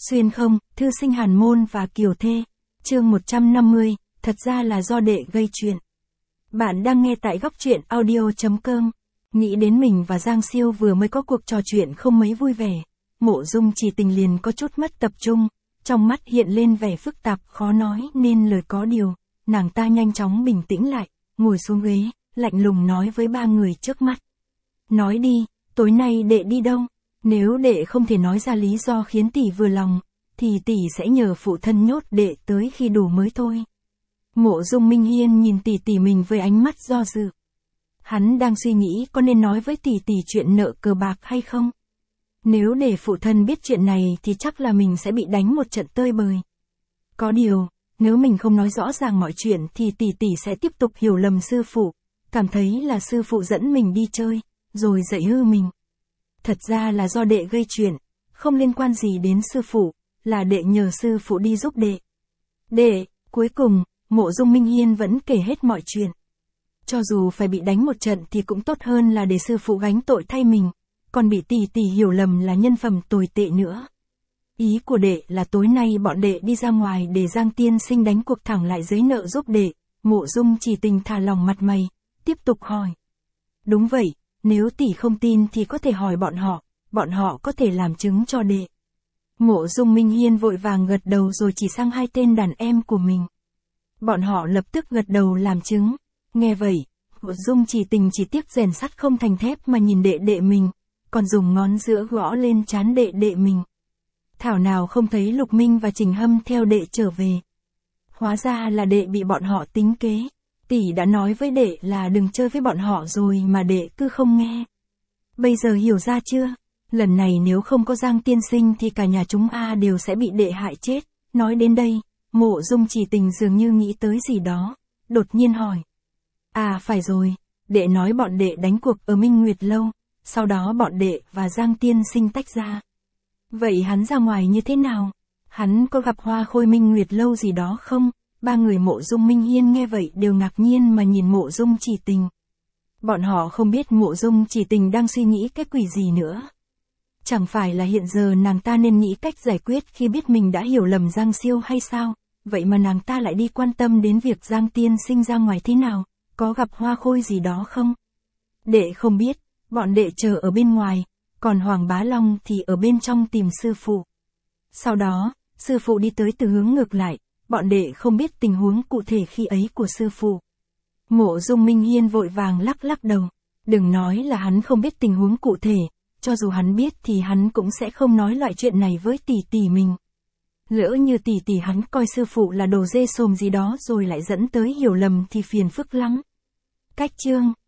Xuyên không, thư sinh Hàn Môn và Kiều Thê. Chương 150, thật ra là do đệ gây chuyện. Bạn đang nghe tại góc truyện audio.com. Nghĩ đến mình và Giang Siêu vừa mới có cuộc trò chuyện không mấy vui vẻ. Mộ Dung Chỉ Tình liền có chút mất tập trung, trong mắt hiện lên vẻ phức tạp khó nói nên lời có điều. Nàng ta nhanh chóng bình tĩnh lại, ngồi xuống ghế, lạnh lùng nói với ba người trước mắt. Nói đi, tối nay đệ đi đâu? Nếu đệ không thể nói ra lý do khiến tỷ vừa lòng, thì tỷ sẽ nhờ phụ thân nhốt đệ tới khi đủ mới thôi. Mộ Dung Minh Hiên nhìn tỷ tỷ mình với ánh mắt do dự. Hắn đang suy nghĩ có nên nói với tỷ tỷ chuyện nợ cờ bạc hay không. Nếu để phụ thân biết chuyện này thì chắc là mình sẽ bị đánh một trận tơi bời. Có điều, nếu mình không nói rõ ràng mọi chuyện thì tỷ tỷ sẽ tiếp tục hiểu lầm sư phụ, cảm thấy là sư phụ dẫn mình đi chơi, rồi dạy hư mình. Thật ra là do đệ gây chuyện, không liên quan gì đến sư phụ, là đệ nhờ sư phụ đi giúp đệ. Đệ, cuối cùng, Mộ Dung Minh Hiên vẫn kể hết mọi chuyện. Cho dù phải bị đánh một trận thì cũng tốt hơn là để sư phụ gánh tội thay mình, còn bị tỷ tỷ hiểu lầm là nhân phẩm tồi tệ nữa. Ý của đệ là tối nay bọn đệ đi ra ngoài để Giang tiên sinh đánh cuộc thẳng lại giấy nợ giúp đệ. Mộ Dung Chỉ Tình thả lỏng mặt mày, tiếp tục hỏi. Đúng vậy, nếu tỷ không tin thì có thể hỏi bọn họ có thể làm chứng cho đệ. Mộ Dung Minh Hiên vội vàng gật đầu rồi chỉ sang hai tên đàn em của mình. Bọn họ lập tức gật đầu làm chứng. Nghe vậy, Mộ Dung Chỉ Tình chỉ tiếc rèn sắt không thành thép mà nhìn đệ mình, còn dùng ngón giữa gõ lên trán đệ mình. Thảo nào không thấy Lục Minh và Trình Hâm theo đệ trở về. Hóa ra là đệ bị bọn họ tính kế. Tỷ đã nói với đệ là đừng chơi với bọn họ rồi mà đệ cứ không nghe. Bây giờ hiểu ra chưa? Lần này nếu không có Giang tiên sinh thì cả nhà chúng đều sẽ bị đệ hại chết. Nói đến đây, Mộ Dung Chỉ Tình dường như nghĩ tới gì đó, đột nhiên hỏi. À phải rồi, đệ nói bọn đệ đánh cuộc ở Minh Nguyệt Lâu, sau đó bọn đệ và Giang tiên sinh tách ra. Vậy hắn ra ngoài như thế nào? Hắn có gặp Hoa Khôi Minh Nguyệt Lâu gì đó không? Ba người Mộ Dung Minh Hiên nghe vậy đều ngạc nhiên mà nhìn Mộ Dung Chỉ Tình. Bọn họ không biết Mộ Dung Chỉ Tình đang suy nghĩ cái quỷ gì nữa. Chẳng phải là hiện giờ nàng ta nên nghĩ cách giải quyết khi biết mình đã hiểu lầm Giang Siêu hay sao? Vậy mà nàng ta lại đi quan tâm đến việc Giang tiên sinh ra ngoài thế nào, có gặp Hoa Khôi gì đó không? Đệ không biết, bọn đệ chờ ở bên ngoài, còn Hoàng Bá Long thì ở bên trong tìm sư phụ. Sau đó, sư phụ đi tới từ hướng ngược lại, bọn đệ không biết tình huống cụ thể khi ấy của sư phụ. Mộ Dung Minh Hiên vội vàng lắc đầu. Đừng nói là hắn không biết tình huống cụ thể, cho dù hắn biết thì hắn cũng sẽ không nói loại chuyện này với tỷ tỷ mình. Lỡ như tỷ tỷ hắn coi sư phụ là đồ dê xồm gì đó rồi lại dẫn tới hiểu lầm thì phiền phức lắm. Cách chương